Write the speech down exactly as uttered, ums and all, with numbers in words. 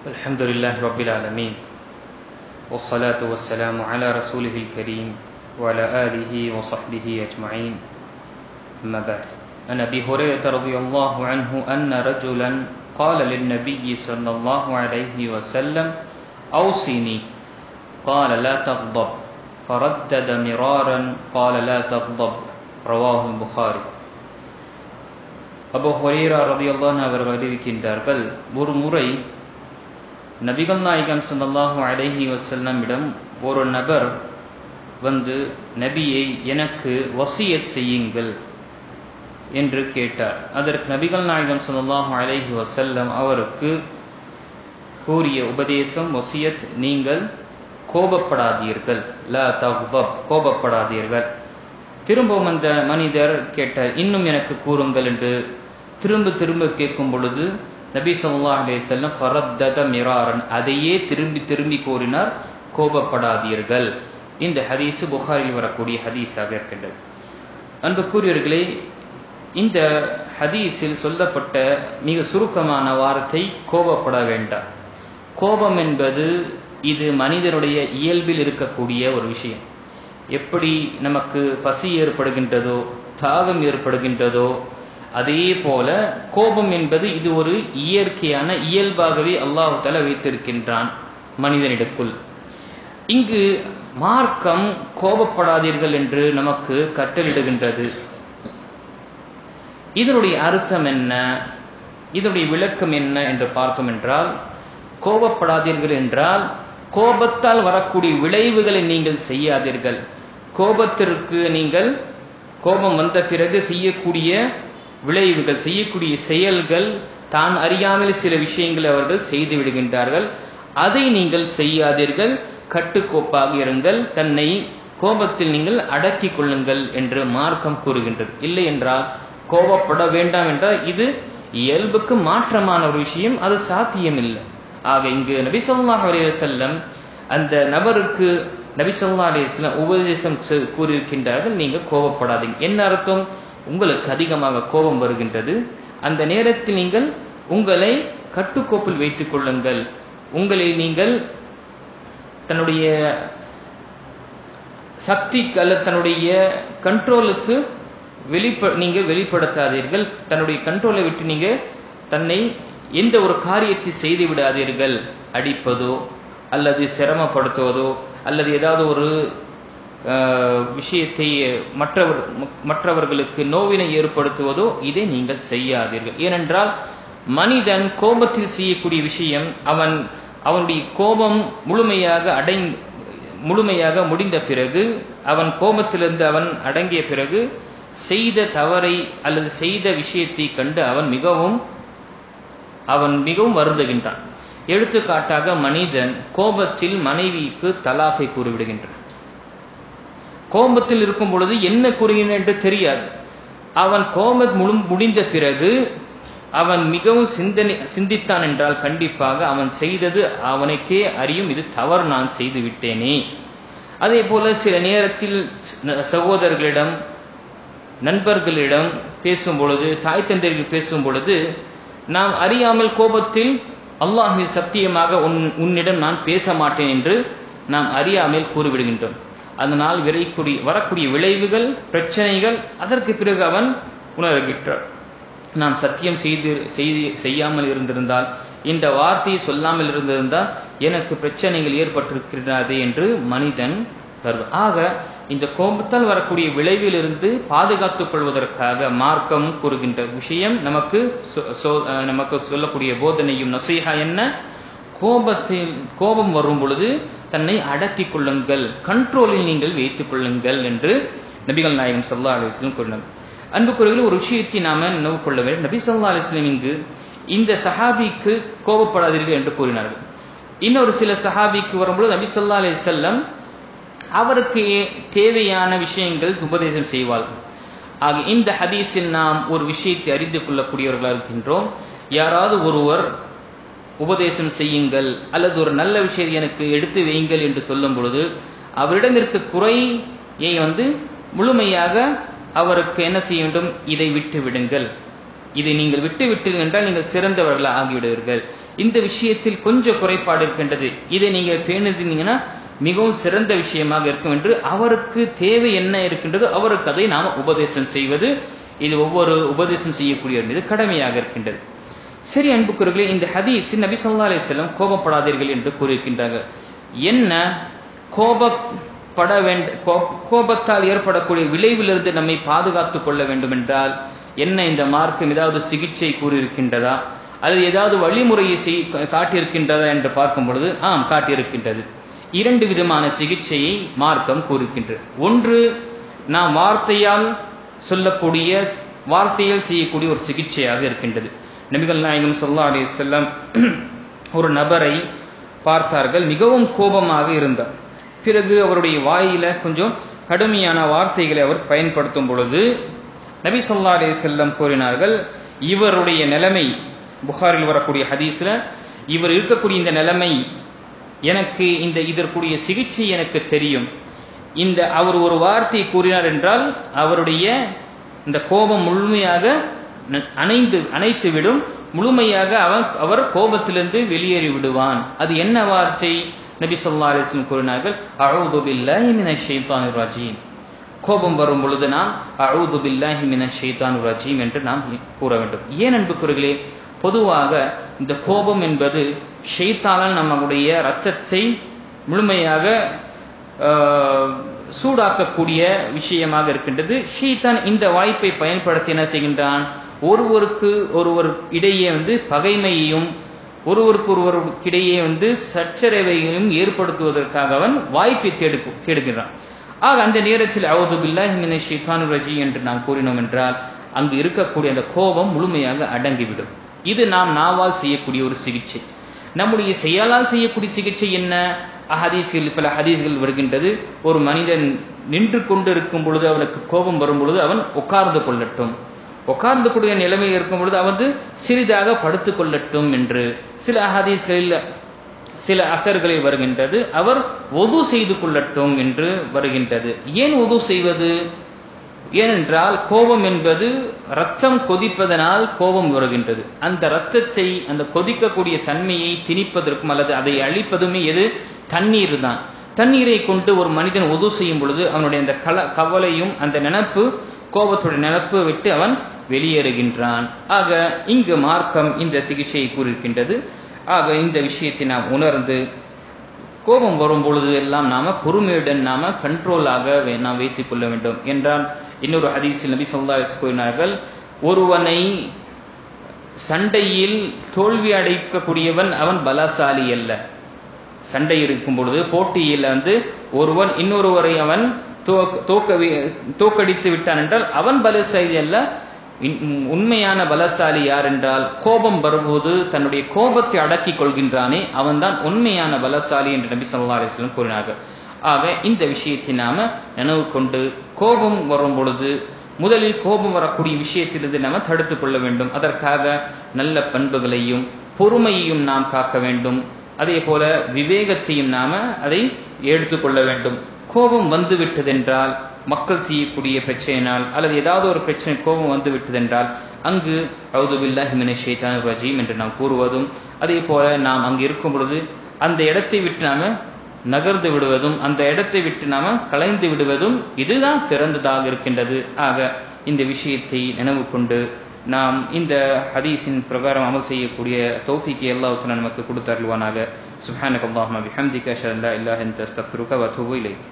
الحمد لله رب العالمين والصلاة والسلام على رسوله الكريم وعلى آله وصحبه أجمعين أما بعد عن أبي هريرة رضي الله عنه أن رجلا قال للنبي صلى الله عليه وسلم أوصني قال لا تغضب فردد مرارا قال لا تغضب رواه البخاري. Abu Hurairah ரலியல்லாஹு அன்ஹு அவர்கள் அறிவிக்கின்றார்கள், ஒரு முறை நபிகள் நாயகம் ஸல்லல்லாஹு அலைஹி வஸல்லமிடம் ஒரு நபர் வந்து, நபியை எனக்கு வசியத் செய்யுங்கள் என்று கேட்டார். அதற்கு நபிகள் நாயகம் ஸல்லல்லாஹு அலைஹி வஸல்லம் அவருக்கு கூறிய உபதேசம் வசியத், நீங்கள் கோபப்படாதீர்கள், லா தக்தப், கோபப்படாதீர்கள். திரும்பவும் அந்த மனிதர் கேட்டார், இன்னும் எனக்கு கூறுங்கள் என்று திரும்ப திரும்ப கேட்கும் பொழுது நபி ஸல்லல்லாஹு அலைஹி வஸல்லம் ஃபரத்தத மிராரன், அதையே திரும்பி திரும்பி கூறினார், கோபப்படாதீர்கள். இந்த ஹதீஸ் புகாரில் வரக்கூடிய ஹதீஸாக இருக்கின்றது. அன்புக்குரியவர்களே, இந்த ஹதீஸில் சொல்லப்பட்ட மிக சுருக்கமான வார்த்தை கோபப்பட வேண்டாம். கோபம் என்பது இது மனிதனுடைய இயல்பில் இருக்கக்கூடிய ஒரு விஷயம். எப்படி நமக்கு பசி ஏற்படுகின்றதோ, தாகம் ஏற்படுகின்றதோ, அதே போல கோபம் என்பது இது ஒரு இயற்கையான இயல்பாகவே அல்லாஹ் தஆலா வைத்திருக்கின்றான் மனிதனிடக்குள். இங்கு மார்க்கம் கோபப்படாதீர்கள் என்று நமக்கு கட்டளிடுகின்றது. இதனுடைய அர்த்தம் என்ன, இதனுடைய விளக்கம் என்ன என்று பார்த்தோம் என்றால், கோபப்படாதீர்கள் என்றால் கோபத்தால் வரக்கூடிய விளைவுகளை நீங்கள் செய்யாதீர்கள். கோபத்திற்கு நீங்கள் கோபம் வந்த பிறகு செய்யக்கூடிய விளைவுகள், செய்யக்கூடிய செயல்கள், தான் அறியாமல் சில விஷயங்களை அவர்கள் செய்து விடுகின்றார்கள், அதை நீங்கள் செய்யாதீர்கள். கட்டுக்கோப்பாக இருங்கள், தன்னை கோபத்தில் நீங்கள் அடக்கிக் கொள்ளுங்கள் என்று மார்க்கம் கூறுகின்றது. இல்லை என்றால் கோபப்பட வேண்டாம் என்றால் இது இயல்புக்கு மாற்றமான ஒரு விஷயம், அது சாத்தியமில்லை. ஆக இங்கு நபி ஸல்லல்லாஹு அலைஹி வஸல்லம் அந்த நபருக்கு நபி ஸல்லல்லாஹு அலைஹி வஸல்லம் உபதேசம் கூறியிருக்கின்றார்கள், நீங்க கோபப்படாதீங்க. என்ன அர்த்தம்? உங்களுக்கு அதிகமாக கோபம் வருகின்றது, அந்த நேரத்தில் நீங்கள் உங்களை கட்டுக்கோப்பில் வைத்துக் கொள்ளுங்கள். உங்களை நீங்கள் தன்னுடைய சக்திக்கு அல்லது தன்னுடைய கண்ட்ரோலுக்கு வெளிப்ப நீங்கள் வெளிப்படுத்தாதீர்கள். தன்னுடைய கண்ட்ரோலை விட்டு நீங்க தன்னை எந்த ஒரு காரியத்தை செய்து விடாதீர்கள். அடிப்பதோ அல்லது சிரமப்படுத்துவதோ அல்லது ஏதாவது ஒரு விஷயத்தை மற்றவர் மற்றவர்களுக்கு நோவினை ஏற்படுத்துவதோ இதை நீங்கள் செய்யாதீர்கள். ஏனென்றால் மனிதன் கோபத்தில் செய்யக்கூடிய விஷயம், அவன் அவனுடைய கோபம் முழுமையாக அடை முழுமையாக முடிந்த பிறகு, அவன் கோபத்திலிருந்து அவன் அடங்கிய பிறகு செய்த தவறை அல்லது செய்த விஷயத்தை கண்டு அவன் மிகவும் அவன் மிகவும் வருந்துகின்றான். எடுத்துக்காட்டாக, மனிதன் கோபத்தில் மனைவிக்கு தலாக்கை கூறிவிடுகின்றான். கோபத்தில் இருக்கும் பொழுது என்ன கூறுகின்றான் என்று தெரியாது. அவன் கோபம் முழு முடிந்த பிறகு அவன் மிகவும் சிந்தனை சிந்தித்தான் என்றால் கண்டிப்பாக அவன் செய்தது அவனுக்கே அறியும், இது தவறு, நான் செய்து விட்டேனே. அதே போல சில நேரத்தில் சகோதரர்களிடம், நண்பர்களிடம் பேசும் பொழுது, தாய் தந்தையர்கள் பேசும் பொழுது, நாம் அறியாமல் கோபத்தில் அல்லாஹ்வின் சத்தியமாக உன் உன்னிடம் நான் பேச மாட்டேன் என்று நாம் அறியாமல் கூறிவிடுகின்றோம். அதனால் விரைக்கூடிய வரக்கூடிய விளைவுகள், பிரச்சனைகள் அதற்கு பிறகு அவன் உணர்கின்றான். நான் சத்தியம் செய்து செய்யாமல் இருந்திருந்தால், இந்த வார்த்தையை சொல்லாமல் இருந்திருந்தால் எனக்கு பிரச்சனைகள் ஏற்பட்டிருக்கிறது என்று மனிதன் கருது. ஆக இந்த கோபத்தால் வரக்கூடிய விளைவிலிருந்து பாதுகாத்துக் கொள்வதற்காக மார்க்கம் கூறுகின்ற விஷயம், நமக்கு நமக்கு சொல்லக்கூடிய போதனையும் நசீஹா என்ன, கோபத்தில் கோபம் வரும் பொழுது தன்னை அடக்கிக் கொள்ளுங்கள், கண்ட்ரோலில் நீங்கள் வைத்துக் கொள்ளுங்கள் என்று நபிகள் நாயகம் ஸல்லல்லாஹு அலைஹி வஸல்லம் கூறினார். அன்புக்குரியவர்களே, ஒரு விஷயத்தை நாம நினைவு கொள்ள வேண்டும். நபி ஸல்லல்லாஹு அலைஹி வஸல்லம் இங்கு இந்த சஹாபிக்கு கோபப்படாதீர்கள் என்று கூறினார்கள். இன்னொரு சில சஹாபிக்கு வரும்பொழுது நபி ஸல்லல்லாஹு அலைஹி வஸல்லம் அவருக்கு தேவையான விஷயங்கள் உபதேசம் செய்வார்கள். ஆக இந்த ஹதீஸில் நாம் ஒரு விஷயத்தை அறிந்து கொள்ளக்கூடியவர்களாக இருக்கின்றோம். யாராவது ஒருவர் உபதேசம் செய்யுங்கள் அல்லது ஒரு நல்ல விஷயத்தை எனக்கு எடுத்து வையுங்கள் என்று சொல்லும் பொழுது அவரிடம் இருக்க குறையை வந்து முழுமையாக அவருக்கு என்ன செய்ய வேண்டும், இதை விட்டு விடுங்கள், இதை நீங்கள் விட்டு விட்டீர்கள் என்றால் நீங்கள் சிறந்தவர்கள் ஆகிவிடுவீர்கள். இந்த விஷயத்தில் கொஞ்சம் குறைபாடு இருக்கின்றது, இதை நீங்க பேணுதீங்கன்னா மிகவும் சிறந்த விஷயமாக இருக்கும் என்று அவருக்கு தேவை என்ன இருக்கின்றதோ அவருக்கு அதை நாம உபதேசம் செய்வது, இது ஒவ்வொரு உபதேசம் செய்யக்கூடிய மீது கடமையாக இருக்கின்றது. சரி அன்புக்குரியவர்களே, இந்த ஹதீஸ் நபி ஸல்லல்லாஹு அலைஹி வஸல்லம் கோபப்படாதீர்கள் என்று கூறியிருக்கின்றார்கள். என்ன கோபப்பட வேண்ட கோபத்தால் ஏற்படக்கூடிய விளைவிலிருந்து நம்மை பாதுகாத்துக் கொள்ள வேண்டும் என்றால் என்ன இந்த மார்க்கம் ஏதாவது சிகிச்சை கூறியிருக்கின்றதா அல்லது ஏதாவது வழிமுறையை செய் காட்டியிருக்கின்றதா என்று பார்க்கும் பொழுது ஆம் காட்டியிருக்கின்றது. இரண்டு விதமான சிகிச்சையை மார்க்கம் கூறுகின்றது. ஒன்று நாம் வார்த்தையால் சொல்லக்கூடிய வார்த்தையால் செய்யக்கூடிய ஒரு சிகிச்சையாக இருக்கின்றது. நபிகள் நாயகம் ஸல்லல்லாஹு அலைஹி வஸல்லம் ஒரு நபரை பார்த்தார்கள், மிகவும் கோபமாக இருந்தார். பிறகு அவருடைய வாயில கொஞ்சம் கடுமையான வார்த்தைகளை அவர் பயன்படுத்தும் பொழுது நபி ஸல்லல்லாஹு அலைஹி வஸல்லம் கூறினார்கள், இவருடைய நிலைமை புகாரில் வரக்கூடிய ஹதீஸ்ல, இவர் இருக்கக்கூடிய இந்த நிலைமை எனக்கு இந்த இதற்குரிய சிகிச்சை எனக்கு தெரியும். இந்த அவர் ஒரு வார்த்தை கூறினார் என்றால் அவருடைய இந்த கோபம் முழுமையாக அணைந்து அணைத்து விடும், முழுமையாக அவன் அவர் கோபத்திலிருந்து வெளியேறி விடுவான். அது என்ன வார்த்தை? நபி ஸல்லல்லாஹு அலைஹி வஸல்லம் கூறினார்கள், அஊது பில்லாஹி மினஷ் ஷைத்தானிர் ரஜீம். கோபம் வரும் பொழுது நாம் அஊது பில்லாஹி மினஷ் ஷைத்தானிர் ரஜீம் என்று நாம் கூற வேண்டும். ஏன் அன்புக்குரியவர்களே, பொதுவாக இந்த கோபம் என்பது ஷைத்தானால் நம்முடைய இரத்தத்தை முழுமையாக சூடாக்கக்கூடிய விஷயமாக இருக்கின்றது. ஷைத்தான் இந்த வாய்ப்பை பயன்படுத்தி என்ன செய்கின்றான், ஒருவருக்கு ஒருவர் இடையே வந்து பகைமையையும் ஒருவருக்கு ஒருவருக்கிடையே வந்து சச்சரவையையும் ஏற்படுத்துவதற்காக அவன் வாய்ப்பை தேடு தேடுகிறான். ஆக அந்த நேரத்தில் அஊது பில்லாஹி மினஷ் ஷைத்தானிர் ரஜீம் என்று நாம் கூறினோம் என்றால் அங்கு இருக்கக்கூடிய அந்த கோபம் முழுமையாக அடங்கிவிடும். இது நாம் நாவால் செய்யக்கூடிய ஒரு சிகிச்சை. நம்முடைய செயலால் செய்யக்கூடிய சிகிச்சை என்ன? ஹதீஸ்கள் பல ஹதீஸ்கள் வருகின்றது, ஒரு மனிதன் நின்று கொண்டு இருக்கும் பொழுது அவனுக்கு கோபம் வரும் பொழுது அவன் உட்கார்ந்து கொள்ளட்டும், உட்கார்ந்து கூடிய நிலைமை இருக்கும் பொழுது அவன் சிறிதாக படுத்துக் கொள்ளட்டும் என்று. சில ஹதீஸ்களில் சில அசர்களில் வருகின்றது, அவர் ஒது செய்து கொள்ளட்டும் என்று வருகின்றது. ஏன் ஒது செய்வது? ஏனென்றால் கோபம் என்பது ரத்தம் கொதிப்பதனால் கோபம் வருகின்றது. அந்த ரத்தத்தை அந்த கொதிக்கக்கூடிய தன்மையை திணிப்பதற்கும் அல்லது அதை அழிப்பதுமே எது? தண்ணீர் தான். தண்ணீரை கொண்டு ஒரு மனிதன் ஒது செய்யும் பொழுது அவனுடைய அந்த கல கவலையும் அந்த நினப்பு கோபத்துடைய நினப்பு விட்டு அவன் வெளியேறுகின்றான். ஆக இங்கு மார்க்கம் இந்த சிகிச்சையை கூறியிருக்கின்றது. ஆக இந்த விஷயத்தை நாம் உணர்ந்து கோபம் வரும் பொழுது எல்லாம் நாம பொறுமையுடன் நாம கண்ட்ரோலாக நாம் வைத்துக் கொள்ள வேண்டும். என்றால் இன்னொரு ஹதீஸில் நபி ஸல்லல்லாஹு அலைஹி வஸல்லம் கூறினார்கள், ஒருவனை சண்டையில் தோல்வி அடைக்கக்கூடியவன் அவன் பலசாலி அல்ல. சண்டை இருக்கும் பொழுது போட்டியில் வந்து ஒருவன் இன்னொருவரை அவன் தோக்க தோக்கடித்து விட்டான் என்றால் அவன் பலசாலி அல்ல. உண்மையான பலசாலி யார் என்றால் கோபம் வரும்போது தன்னுடைய கோபத்தை அடக்கிக் கொள்கின்றானே அவன்தான் உண்மையான பலசாலி என்று நபி ஸல்லல்லாஹு அலைஹி வஸல்லம் கூறினார்கள். ஆக இந்த விஷயத்தை நாம நினைவு கொண்டு கோபம் வரும் பொழுது முதலில் கோபம் வரக்கூடிய விஷயத்திலிருந்து நாம தடுத்துக் கொள்ள வேண்டும். அதற்காக நல்ல பண்புகளையும் பொறுமையையும் நாம் காக்க வேண்டும். அதே போல விவேகத்தையும் நாம அதை எடுத்துக்கொள்ள வேண்டும். கோபம் வந்து விட்டதென்றால் மக்கள் செய்யக்கூடிய பிரச்சனையினால் அல்லது ஏதாவது ஒரு பிரச்சனை கோபம் வந்து விட்டதென்றால் அங்கு அஊது பில்லாஹி மினஷ் ஷைத்தானிர் ரஜீம் என்று நாம் கூறுவதும், அதே போல நாம் அங்கு இருக்கும் பொழுது அந்த இடத்தை விட்டு நாம நகர்ந்து விடுவதும் அந்த இடத்தை விட்டு நாம கலைந்து விடுவதும் இதுதான் சிறந்ததாக இருக்கின்றது. ஆக இந்த விஷயத்தை நினைவு கொண்டு நாம் இந்த ஹதீஸின் பிரகாரம் அமல் செய்யக்கூடிய தௌஃபீக்கை அல்லாஹ் தஆலா நமக்கு கொடுத்து அருள்வானாக. சுப்ஹானக அல்லாஹும்ம பிஹம்திக அஷ்ஹது அல்லா இலாஹா இல்ல அன்த அஸ்தக்ஃபிருக வ அத்தூபு இலைக்.